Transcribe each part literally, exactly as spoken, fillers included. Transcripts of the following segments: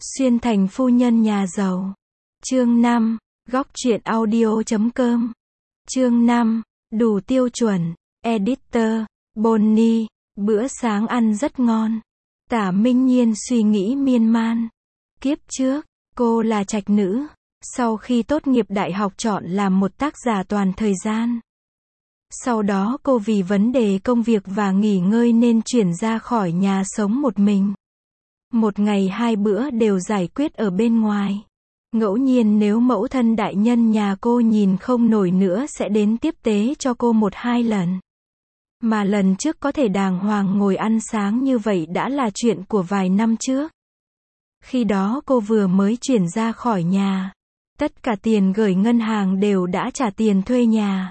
Xuyên thành phu nhân nhà giàu. Chương năm, góc truyện audio chấm com. Chương năm, đủ tiêu chuẩn. Editor, Bonnie, bữa sáng ăn rất ngon. Tả Minh Nhiên suy nghĩ miên man. Kiếp trước, cô là trạch nữ. Sau khi tốt nghiệp đại học chọn làm một tác giả toàn thời gian. Sau đó cô vì vấn đề công việc và nghỉ ngơi nên chuyển ra khỏi nhà sống một mình. Một ngày hai bữa đều giải quyết ở bên ngoài. Ngẫu nhiên nếu mẫu thân đại nhân nhà cô nhìn không nổi nữa sẽ đến tiếp tế cho cô một hai lần. Mà lần trước có thể đàng hoàng ngồi ăn sáng như vậy đã là chuyện của vài năm trước. Khi đó cô vừa mới chuyển ra khỏi nhà. Tất cả tiền gửi ngân hàng đều đã trả tiền thuê nhà.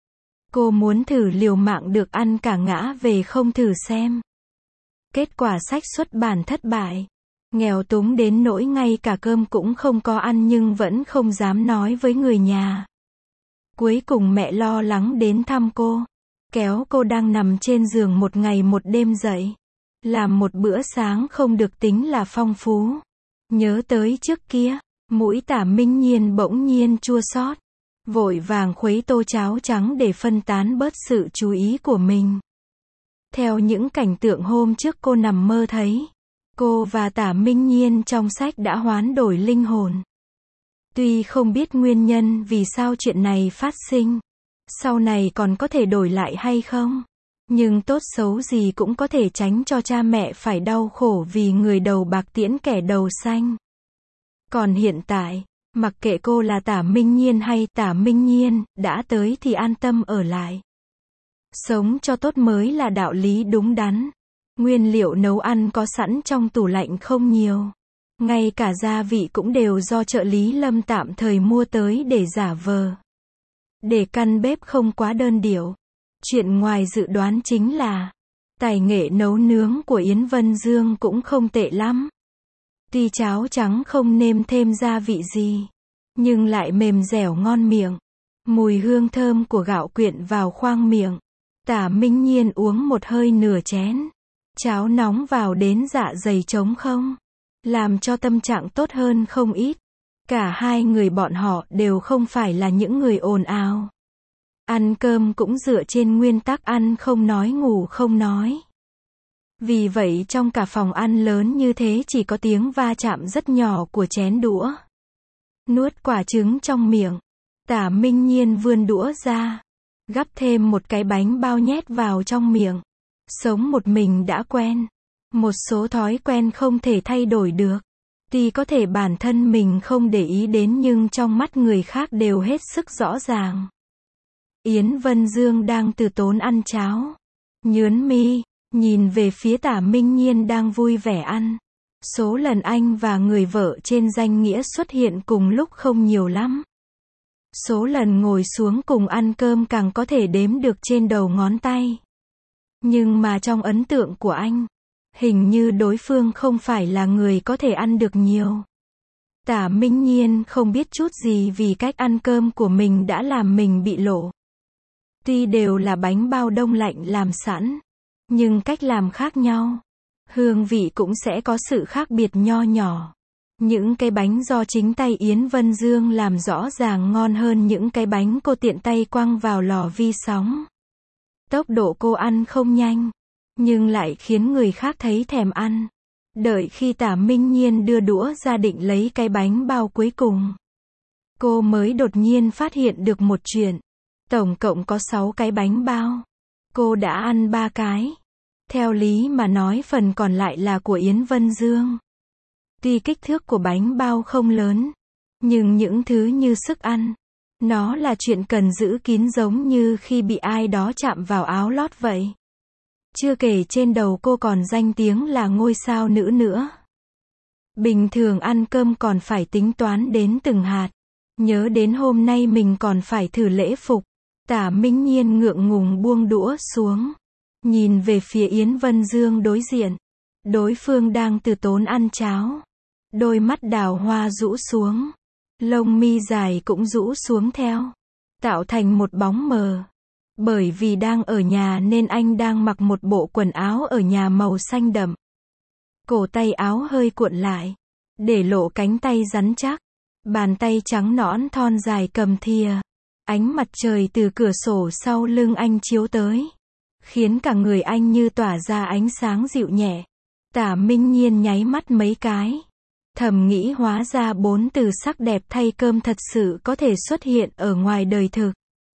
Cô muốn thử liều mạng được ăn cả ngã về không thử xem. Kết quả sách xuất bản thất bại. Nghèo túng đến nỗi ngay cả cơm cũng không có ăn nhưng vẫn không dám nói với người nhà. Cuối cùng mẹ lo lắng đến thăm cô. Kéo cô đang nằm trên giường một ngày một đêm dậy. Làm một bữa sáng không được tính là phong phú. Nhớ tới trước kia, mũi Tả Minh Nhiên bỗng nhiên chua xót. Vội vàng khuấy tô cháo trắng để phân tán bớt sự chú ý của mình. Theo những cảnh tượng hôm trước cô nằm mơ thấy, cô và Tả Minh Nhiên trong sách đã hoán đổi linh hồn. Tuy không biết nguyên nhân vì sao chuyện này phát sinh, sau này còn có thể đổi lại hay không, nhưng tốt xấu gì cũng có thể tránh cho cha mẹ phải đau khổ vì người đầu bạc tiễn kẻ đầu xanh. Còn hiện tại, mặc kệ cô là Tả Minh Nhiên hay Tả Minh Nhiên, đã tới thì an tâm ở lại. Sống cho tốt mới là đạo lý đúng đắn. Nguyên liệu nấu ăn có sẵn trong tủ lạnh không nhiều. Ngay cả gia vị cũng đều do trợ lý Lâm tạm thời mua tới để giả vờ. Để căn bếp không quá đơn điệu. Chuyện ngoài dự đoán chính là tài nghệ nấu nướng của Yến Vân Dương cũng không tệ lắm. Tuy cháo trắng không nêm thêm gia vị gì, nhưng lại mềm dẻo ngon miệng. Mùi hương thơm của gạo quyện vào khoang miệng. Tả Minh Nhiên uống một hơi nửa chén. Cháo nóng vào đến dạ dày trống không. Làm cho tâm trạng tốt hơn không ít. Cả hai người bọn họ đều không phải là những người ồn ào. Ăn cơm cũng dựa trên nguyên tắc ăn không nói ngủ không nói. Vì vậy trong cả phòng ăn lớn như thế chỉ có tiếng va chạm rất nhỏ của chén đũa. Nuốt quả trứng trong miệng. Tả Minh Nhiên vươn đũa ra. Gắp thêm một cái bánh bao nhét vào trong miệng. Sống một mình đã quen. Một số thói quen không thể thay đổi được. Tuy có thể bản thân mình không để ý đến nhưng trong mắt người khác đều hết sức rõ ràng. Yến Vân Dương đang từ tốn ăn cháo. Nhớn mi, nhìn về phía Tả Minh Nhiên đang vui vẻ ăn. Số lần anh và người vợ trên danh nghĩa xuất hiện cùng lúc không nhiều lắm. Số lần ngồi xuống cùng ăn cơm càng có thể đếm được trên đầu ngón tay. Nhưng mà trong ấn tượng của anh, hình như đối phương không phải là người có thể ăn được nhiều. Tả Minh Nhiên không biết chút gì vì cách ăn cơm của mình đã làm mình bị lộ. Tuy đều là bánh bao đông lạnh làm sẵn, nhưng cách làm khác nhau. Hương vị cũng sẽ có sự khác biệt nho nhỏ. Những cái bánh do chính tay Yến Vân Dương làm rõ ràng ngon hơn những cái bánh cô tiện tay quăng vào lò vi sóng. Tốc độ cô ăn không nhanh, nhưng lại khiến người khác thấy thèm ăn. Đợi khi Tả Minh Nhiên đưa đũa ra định lấy cái bánh bao cuối cùng, cô mới đột nhiên phát hiện được một chuyện. Tổng cộng có sáu cái bánh bao. Cô đã ăn ba cái. Theo lý mà nói phần còn lại là của Yến Vân Dương. Tuy kích thước của bánh bao không lớn, nhưng những thứ như sức ăn, nó là chuyện cần giữ kín giống như khi bị ai đó chạm vào áo lót vậy. Chưa kể trên đầu cô còn danh tiếng là ngôi sao nữ nữa. Bình thường ăn cơm còn phải tính toán đến từng hạt. Nhớ đến hôm nay mình còn phải thử lễ phục. Tả Minh Nhiên ngượng ngùng buông đũa xuống. Nhìn về phía Yến Vân Dương đối diện. Đối phương đang từ tốn ăn cháo. Đôi mắt đào hoa rũ xuống. Lông mi dài cũng rũ xuống theo. Tạo thành một bóng mờ. Bởi vì đang ở nhà nên anh đang mặc một bộ quần áo ở nhà màu xanh đậm. Cổ tay áo hơi cuộn lại. để lộ cánh tay rắn chắc. Bàn tay trắng nõn thon dài cầm thìa. Ánh mặt trời từ cửa sổ sau lưng anh chiếu tới, khiến cả người anh như tỏa ra ánh sáng dịu nhẹ. Tả Minh Nhiên nháy mắt mấy cái. Thầm nghĩ hóa ra bốn từ sắc đẹp thay cơm thật sự có thể xuất hiện ở ngoài đời thực.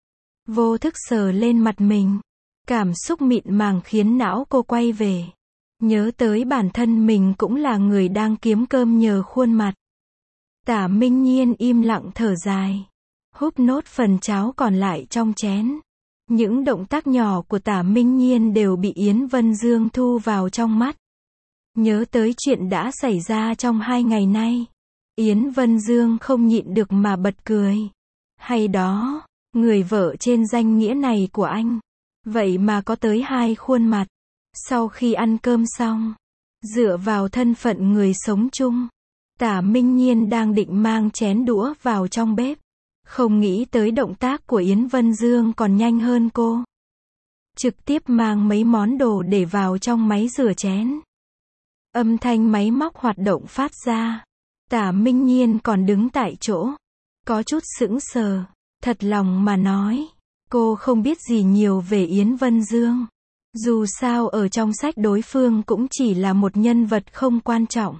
Vô thức sờ lên mặt mình. Cảm xúc mịn màng khiến não cô quay về. Nhớ tới bản thân mình cũng là người đang kiếm cơm nhờ khuôn mặt. Tả Minh Nhiên im lặng thở dài. Húp nốt phần cháo còn lại trong chén. Những động tác nhỏ của Tả Minh Nhiên đều bị Yến Vân Dương thu vào trong mắt. Nhớ tới chuyện đã xảy ra trong hai ngày nay. Yến Vân Dương không nhịn được mà bật cười. Hay đó, người vợ trên danh nghĩa này của anh. Vậy mà có tới hai khuôn mặt. Sau khi ăn cơm xong, dựa vào thân phận người sống chung, Tả Minh Nhiên đang định mang chén đũa vào trong bếp. Không nghĩ tới động tác của Yến Vân Dương còn nhanh hơn cô. Trực tiếp mang mấy món đồ để vào trong máy rửa chén. Âm thanh máy móc hoạt động phát ra. Tả Minh Nhiên còn đứng tại chỗ. Có chút sững sờ. Thật lòng mà nói, cô không biết gì nhiều về Yến Vân Dương. Dù sao ở trong sách đối phương cũng chỉ là một nhân vật không quan trọng.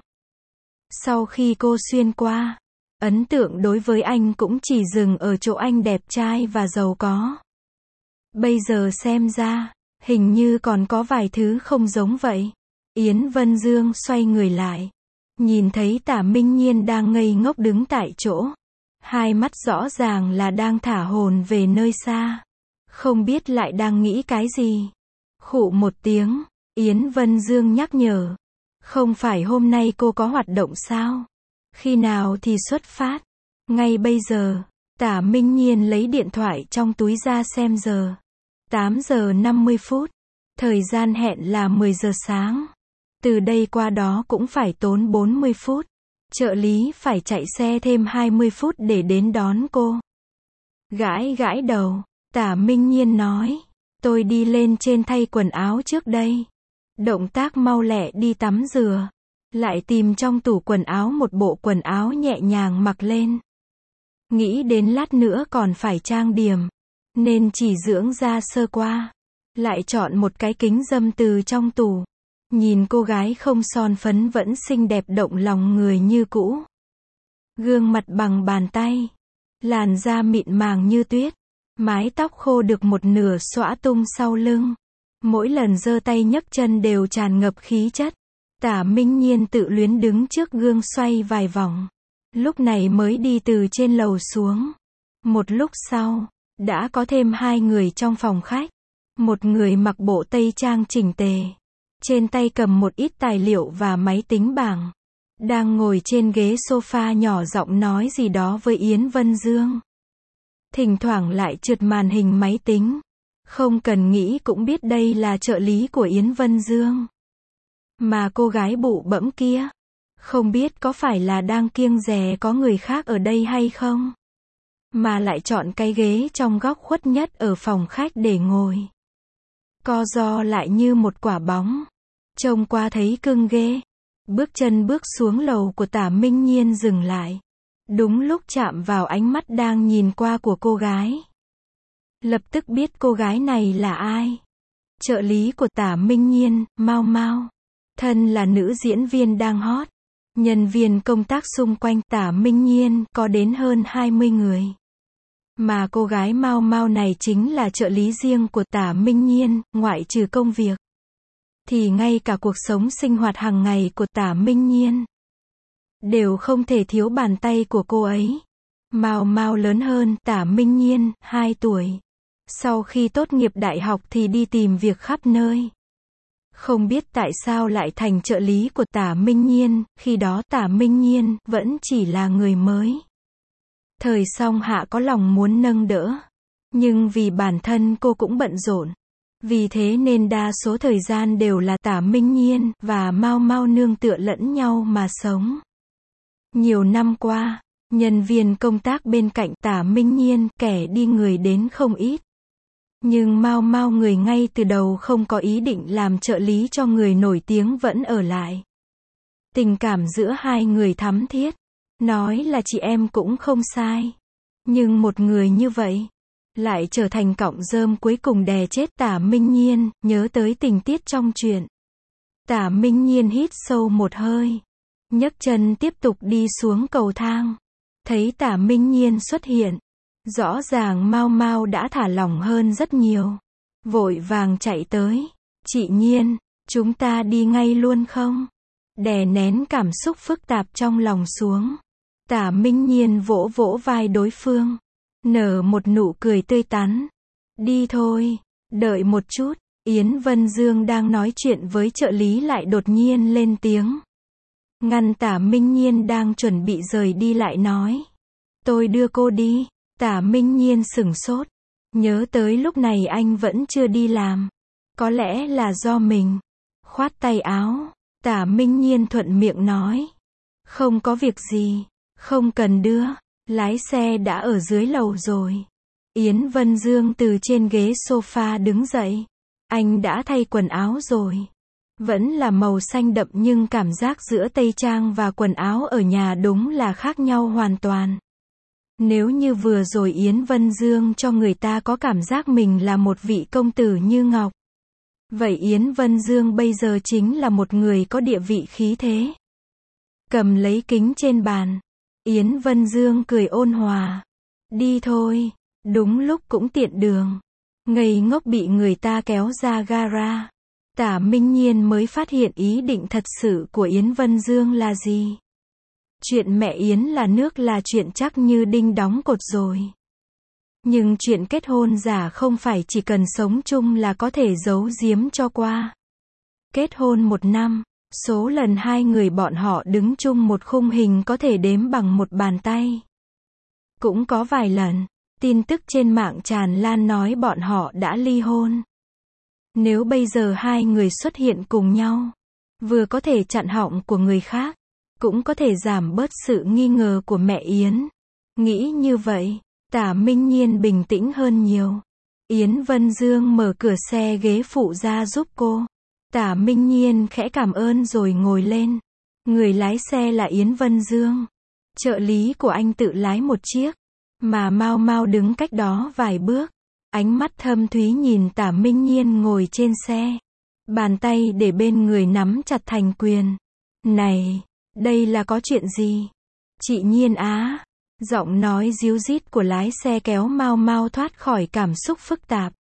Sau khi cô xuyên qua, ấn tượng đối với anh cũng chỉ dừng ở chỗ anh đẹp trai và giàu có. Bây giờ xem ra, hình như còn có vài thứ không giống vậy. Yến Vân Dương xoay người lại. Nhìn thấy Tả Minh Nhiên đang ngây ngốc đứng tại chỗ. Hai mắt rõ ràng là đang thả hồn về nơi xa. Không biết lại đang nghĩ cái gì. Khụ một tiếng, Yến Vân Dương nhắc nhở. Không phải hôm nay cô có hoạt động sao? Khi nào thì xuất phát? Ngay bây giờ. Tả Minh Nhiên lấy điện thoại trong túi ra xem giờ. tám giờ năm mươi phút. Thời gian hẹn là mười giờ sáng. Từ đây qua đó cũng phải tốn bốn mươi phút. Trợ lý phải chạy xe thêm hai mươi phút để đến đón cô. Gãi gãi đầu, Tả Minh Nhiên nói. Tôi đi lên trên thay quần áo trước đây. Động tác mau lẹ đi tắm rửa. Lại tìm trong tủ quần áo một bộ quần áo nhẹ nhàng mặc lên. Nghĩ đến lát nữa còn phải trang điểm. Nên chỉ dưỡng da sơ qua. Lại chọn một cái kính râm từ trong tủ. Nhìn cô gái không son phấn vẫn xinh đẹp động lòng người như cũ. Gương mặt bằng bàn tay. Làn da mịn màng như tuyết. Mái tóc khô được một nửa xõa tung sau lưng. Mỗi lần giơ tay nhấc chân đều tràn ngập khí chất. Tả Minh Nhiên tự luyến đứng trước gương xoay vài vòng. Lúc này mới đi từ trên lầu xuống. Một lúc sau, đã có thêm hai người trong phòng khách. Một người mặc bộ tây trang chỉnh tề. Trên tay cầm một ít tài liệu và máy tính bảng. Đang ngồi trên ghế sofa nhỏ giọng nói gì đó với Yến Vân Dương. Thỉnh thoảng lại trượt màn hình máy tính. Không cần nghĩ cũng biết đây là trợ lý của Yến Vân Dương. Mà cô gái bụ bẫm kia, không biết có phải là đang kiêng dè có người khác ở đây hay không? Mà lại chọn cái ghế trong góc khuất nhất ở phòng khách để ngồi. Co ro lại như một quả bóng. Trông qua thấy cưng ghê. Bước chân bước xuống lầu của Tả Minh Nhiên dừng lại. Đúng lúc chạm vào ánh mắt đang nhìn qua của cô gái. Lập tức biết cô gái này là ai. Trợ lý của Tả Minh Nhiên, Mao Mao. Thân là nữ diễn viên đang hot. Nhân viên công tác xung quanh Tả Minh Nhiên có đến hơn hai mươi người. Mà cô gái Mao Mao này chính là trợ lý riêng của Tả Minh Nhiên, ngoại trừ công việc. Thì ngay cả cuộc sống sinh hoạt hàng ngày của Tả Minh Nhiên đều không thể thiếu bàn tay của cô ấy. Mao Mao lớn hơn Tả Minh Nhiên hai tuổi. Sau khi tốt nghiệp đại học thì đi tìm việc khắp nơi. Không biết tại sao lại thành trợ lý của Tả Minh Nhiên, khi đó Tả Minh Nhiên vẫn chỉ là người mới. Thời Song Hạ có lòng muốn nâng đỡ, nhưng vì bản thân cô cũng bận rộn. Vì thế nên đa số thời gian đều là Tả Minh Nhiên và Mao Mao nương tựa lẫn nhau mà sống. Nhiều năm qua, nhân viên công tác bên cạnh Tả Minh Nhiên kẻ đi người đến không ít. Nhưng Mao Mao người ngay từ đầu không có ý định làm trợ lý cho người nổi tiếng vẫn ở lại. Tình cảm giữa hai người thắm thiết. Nói là chị em cũng không sai. Nhưng một người như vậy, lại trở thành cọng rơm cuối cùng đè chết Tả Minh Nhiên, nhớ tới tình tiết trong truyện. Tả Minh Nhiên hít sâu một hơi. Nhấc chân tiếp tục đi xuống cầu thang. Thấy Tả Minh Nhiên xuất hiện. Rõ ràng Mao Mao đã thả lỏng hơn rất nhiều. Vội vàng chạy tới. Chị Nhiên, chúng ta đi ngay luôn không? Đè nén cảm xúc phức tạp trong lòng xuống. Tả Minh Nhiên vỗ vỗ vai đối phương. Nở một nụ cười tươi tắn. Đi thôi, đợi một chút. Yến Vân Dương đang nói chuyện với trợ lý lại đột nhiên lên tiếng. Ngăn Tả Minh Nhiên đang chuẩn bị rời đi lại nói. Tôi đưa cô đi. Tả Minh Nhiên sửng sốt. Nhớ tới lúc này anh vẫn chưa đi làm. Có lẽ là do mình. Khoát tay áo. Tả Minh Nhiên thuận miệng nói. Không có việc gì. Không cần đưa. Lái xe đã ở dưới lầu rồi. Yến Vân Dương từ trên ghế sofa đứng dậy. Anh đã thay quần áo rồi. Vẫn là màu xanh đậm nhưng cảm giác giữa tây trang và quần áo ở nhà đúng là khác nhau hoàn toàn. Nếu như vừa rồi Yến Vân Dương cho người ta có cảm giác mình là một vị công tử như ngọc. Vậy Yến Vân Dương bây giờ chính là một người có địa vị khí thế. Cầm lấy kính trên bàn. Yến Vân Dương cười ôn hòa. Đi thôi, đúng lúc cũng tiện đường. Ngây ngốc bị người ta kéo ra gara. Tả Minh Nhiên mới phát hiện ý định thật sự của Yến Vân Dương là gì. Chuyện mẹ Yến là nước là chuyện chắc như đinh đóng cột rồi. Nhưng chuyện kết hôn giả không phải chỉ cần sống chung là có thể giấu giếm cho qua. Kết hôn một năm, số lần hai người bọn họ đứng chung một khung hình có thể đếm bằng một bàn tay. Cũng có vài lần, tin tức trên mạng tràn lan nói bọn họ đã ly hôn. Nếu bây giờ hai người xuất hiện cùng nhau, vừa có thể chặn họng của người khác, cũng có thể giảm bớt sự nghi ngờ của mẹ Yến. Nghĩ như vậy, Tả Minh Nhiên bình tĩnh hơn nhiều. Yến Vân Dương mở cửa xe ghế phụ ra giúp cô. Tả Minh Nhiên khẽ cảm ơn rồi ngồi lên. Người lái xe là Yến Vân Dương. Trợ lý của anh tự lái một chiếc, mà Mao Mao đứng cách đó vài bước. Ánh mắt thâm thúy nhìn Tả Minh Nhiên ngồi trên xe. Bàn tay để bên người nắm chặt thành quyền. Này, đây là có chuyện gì? Chị Nhiên á. Giọng nói ríu rít của lái xe kéo Mao Mao thoát khỏi cảm xúc phức tạp.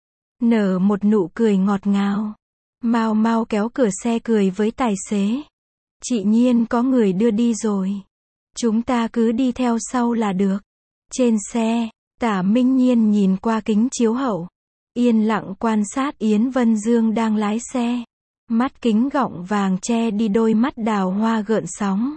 Nở một nụ cười ngọt ngào. Mao Mao kéo cửa xe cười với tài xế. Chị Nhiên có người đưa đi rồi. Chúng ta cứ đi theo sau là được. Trên xe, Tả Minh Nhiên nhìn qua kính chiếu hậu. Yên lặng quan sát Yến Vân Dương đang lái xe. Mắt kính gọng vàng che đi đôi mắt đào hoa gợn sóng.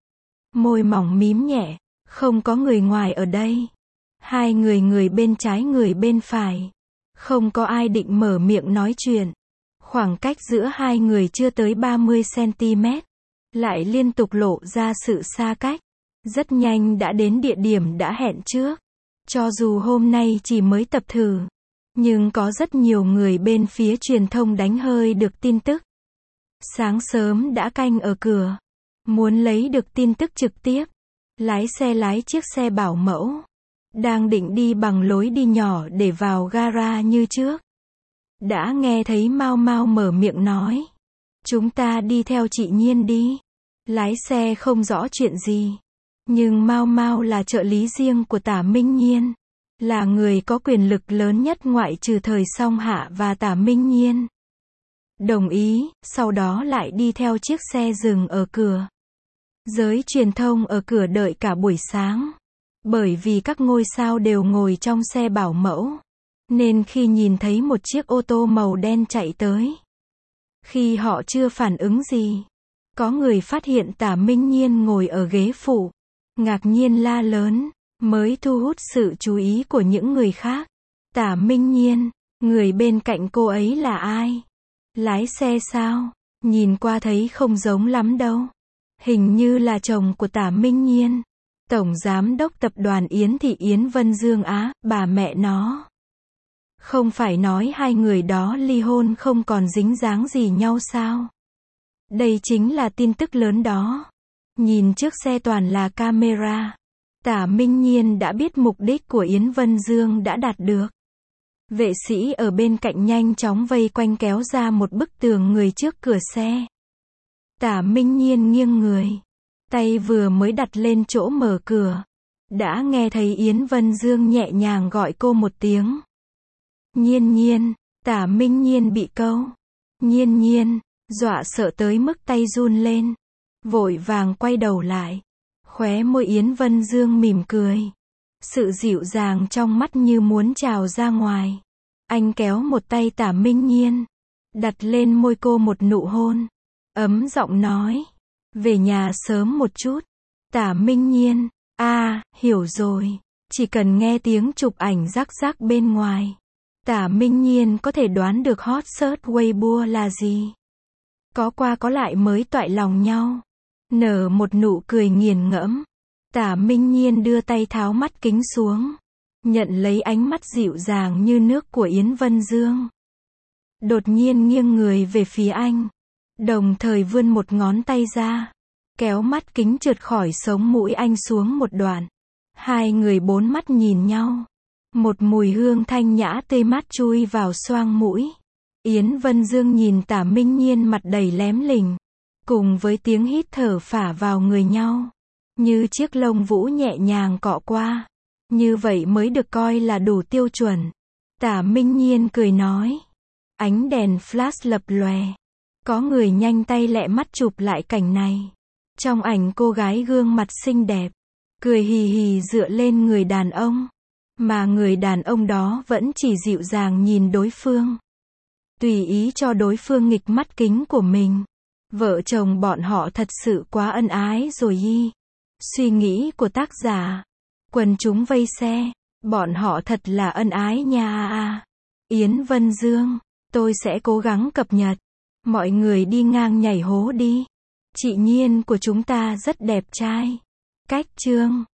Môi mỏng mím nhẹ. Không có người ngoài ở đây. Hai người người bên trái người bên phải. Không có ai định mở miệng nói chuyện. Khoảng cách giữa hai người chưa tới ba mươi xăng-ti-mét. Lại liên tục lộ ra sự xa cách. Rất nhanh đã đến địa điểm đã hẹn trước. Cho dù hôm nay chỉ mới tập thử. Nhưng có rất nhiều người bên phía truyền thông đánh hơi được tin tức. Sáng sớm đã canh ở cửa. Muốn lấy được tin tức trực tiếp. Lái xe lái chiếc xe bảo mẫu. Đang định đi bằng lối đi nhỏ để vào gara như trước. Đã nghe thấy Mao Mao mở miệng nói. Chúng ta đi theo chị Nhiên đi. Lái xe không rõ chuyện gì. Nhưng Mao Mao là trợ lý riêng của Tả Minh Nhiên. Là người có quyền lực lớn nhất ngoại trừ thời Song Hạ và Tả Minh Nhiên. Đồng ý, sau đó lại đi theo chiếc xe dừng ở cửa. Giới truyền thông ở cửa đợi cả buổi sáng. Bởi vì các ngôi sao đều ngồi trong xe bảo mẫu. Nên khi nhìn thấy một chiếc ô tô màu đen chạy tới. Khi họ chưa phản ứng gì. Có người phát hiện Tả Minh Nhiên ngồi ở ghế phụ. Ngạc nhiên la lớn. Mới thu hút sự chú ý của những người khác. Tả Minh Nhiên, người bên cạnh cô ấy là ai? Lái xe sao? Nhìn qua thấy không giống lắm đâu. Hình như là chồng của Tả Minh Nhiên. Tổng giám đốc tập đoàn Yến Thị Yến Vân Dương á, bà mẹ nó. Không phải nói hai người đó ly hôn không còn dính dáng gì nhau sao? Đây chính là tin tức lớn đó. Nhìn trước xe toàn là camera. Tả Minh Nhiên đã biết mục đích của Yến Vân Dương đã đạt được. Vệ sĩ ở bên cạnh nhanh chóng vây quanh kéo ra một bức tường người trước cửa xe. Tả Minh Nhiên nghiêng người. Tay vừa mới đặt lên chỗ mở cửa. Đã nghe thấy Yến Vân Dương nhẹ nhàng gọi cô một tiếng. Nhiên Nhiên, Tả Minh Nhiên bị câu. Nhiên Nhiên, dọa sợ tới mức tay run lên. Vội vàng quay đầu lại. Khóe môi Yến Vân Dương mỉm cười. Sự dịu dàng trong mắt như muốn trào ra ngoài. Anh kéo một tay Tả Minh Nhiên. Đặt lên môi cô một nụ hôn. Ấm giọng nói. Về nhà sớm một chút. Tả Minh Nhiên. À, hiểu rồi. Chỉ cần nghe tiếng chụp ảnh rắc rắc bên ngoài. Tả Minh Nhiên có thể đoán được hot search Weibo là gì. Có qua có lại mới toại lòng nhau. Nở một nụ cười nghiền ngẫm. Tả Minh Nhiên đưa tay tháo mắt kính xuống. Nhận lấy ánh mắt dịu dàng như nước của Yến Vân Dương. Đột nhiên nghiêng người về phía anh. Đồng thời vươn một ngón tay ra. Kéo mắt kính trượt khỏi sống mũi anh xuống một đoạn. Hai người bốn mắt nhìn nhau. Một mùi hương thanh nhã tê mát chui vào xoang mũi. Yến Vân Dương nhìn Tả Minh Nhiên mặt đầy lém lỉnh. Cùng với tiếng hít thở phả vào người nhau. Như chiếc lông vũ nhẹ nhàng cọ qua. Như vậy mới được coi là đủ tiêu chuẩn. Tả Minh Nhiên cười nói. Ánh đèn flash lập lòe. Có người nhanh tay lẹ mắt chụp lại cảnh này. Trong ảnh cô gái gương mặt xinh đẹp. Cười hì hì dựa lên người đàn ông. Mà người đàn ông đó vẫn chỉ dịu dàng nhìn đối phương. Tùy ý cho đối phương nghịch mắt kính của mình. Vợ chồng bọn họ thật sự quá ân ái rồi y. Suy nghĩ của tác giả. Quần chúng vây xe. Bọn họ thật là ân ái nha a a. Yến Vân Dương. Tôi sẽ cố gắng cập nhật. Mọi người đi ngang nhảy hố đi. Chị Nhiên của chúng ta rất đẹp trai. Cách chương.